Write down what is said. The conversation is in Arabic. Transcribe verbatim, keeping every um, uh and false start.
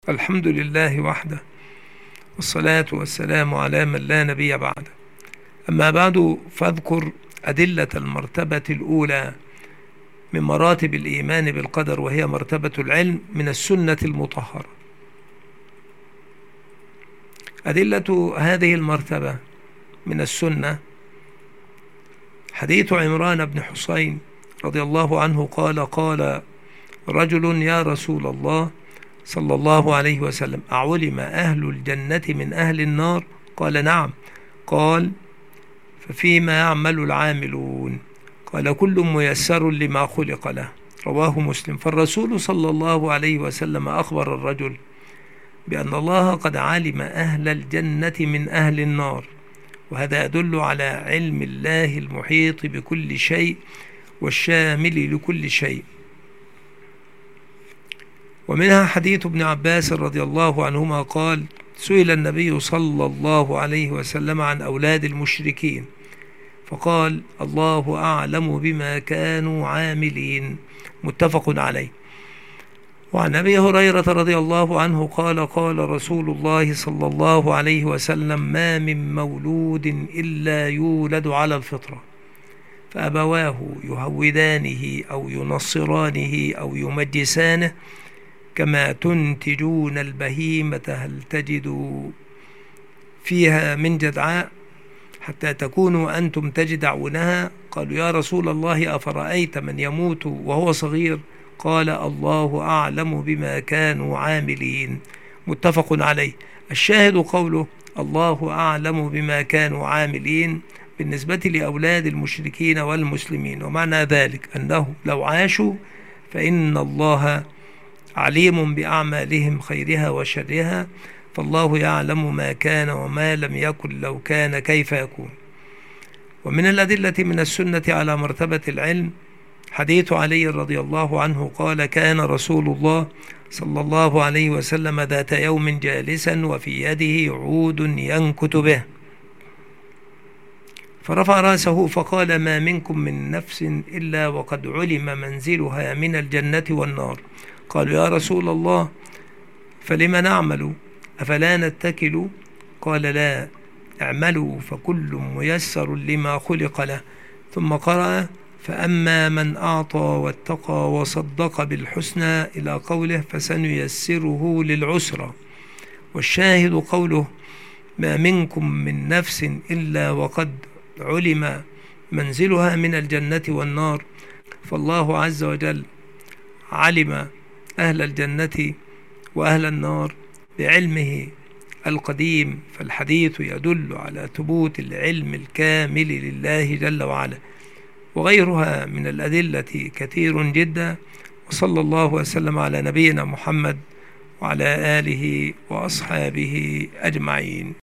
الحمد لله وحده، والصلاة والسلام على من لا نبي بعده. أما بعد، فاذكر أدلة المرتبة الأولى من مراتب الإيمان بالقدر، وهي مرتبة العلم من السنة المطهرة. أدلة هذه المرتبة من السنة: حديث عمران بن حسين رضي الله عنه قال: قال رجل: يا رسول الله صلى الله عليه وسلم، أعلم أهل الجنة من أهل النار؟ قال: نعم. قال: ففيما يعمل العاملون؟ قال: كل ميسر لما خلق له. رواه مسلم. فالرسول صلى الله عليه وسلم أخبر الرجل بأن الله قد علم أهل الجنة من أهل النار، وهذا يدل على علم الله المحيط بكل شيء والشامل لكل شيء. ومنها حديث ابن عباس رضي الله عنهما قال: سئل النبي صلى الله عليه وسلم عن أولاد المشركين فقال: الله أعلم بما كانوا عاملين. متفق عليه. وعن أبي هريرة رضي الله عنه قال: قال رسول الله صلى الله عليه وسلم: ما من مولود إلا يولد على الفطرة، فأبواه يهودانه أو ينصرانه أو يمجسانه، كما تنتجون البهيمة هل تجدوا فيها من جدعاء حتى تكونوا أنتم تجدعونها. قالوا: يا رسول الله، أفرأيت من يموت وهو صغير؟ قال: الله أعلم بما كانوا عاملين. متفق عليه. الشاهد قوله: الله أعلم بما كانوا عاملين بالنسبة لأولاد المشركين والمسلمين، ومعنى ذلك أنهم لو عاشوا فإن الله عليم بأعمالهم خيرها وشرها، فالله يعلم ما كان وما لم يكن، لو كان كيف يكون. ومن الأدلة من السنة على مرتبة العلم حديث علي رضي الله عنه قال: كان رسول الله صلى الله عليه وسلم ذات يوم جالسا وفي يده عود ينكت به، فرفع رأسه فقال: ما منكم من نفس إلا وقد علم منزلها من الجنة والنار. قالوا: يا رسول الله، فلم نعمل؟ أفلا نتكل؟ قال: لا، اعملوا فكل ميسر لما خلق له. ثم قرأ: فأما من أعطى واتقى وصدق بالحسنى إلى قوله: فسنيسره للعسرى. والشاهد قوله: ما منكم من نفس إلا وقد علم منزلها من الجنة والنار. فالله عز وجل علم أهل الجنة وأهل النار بعلمه القديم، فالحديث يدل على ثبوت العلم الكامل لله جل وعلا. وغيرها من الأدلة كثير جدا. وصلى الله وسلم على نبينا محمد وعلى آله وأصحابه أجمعين.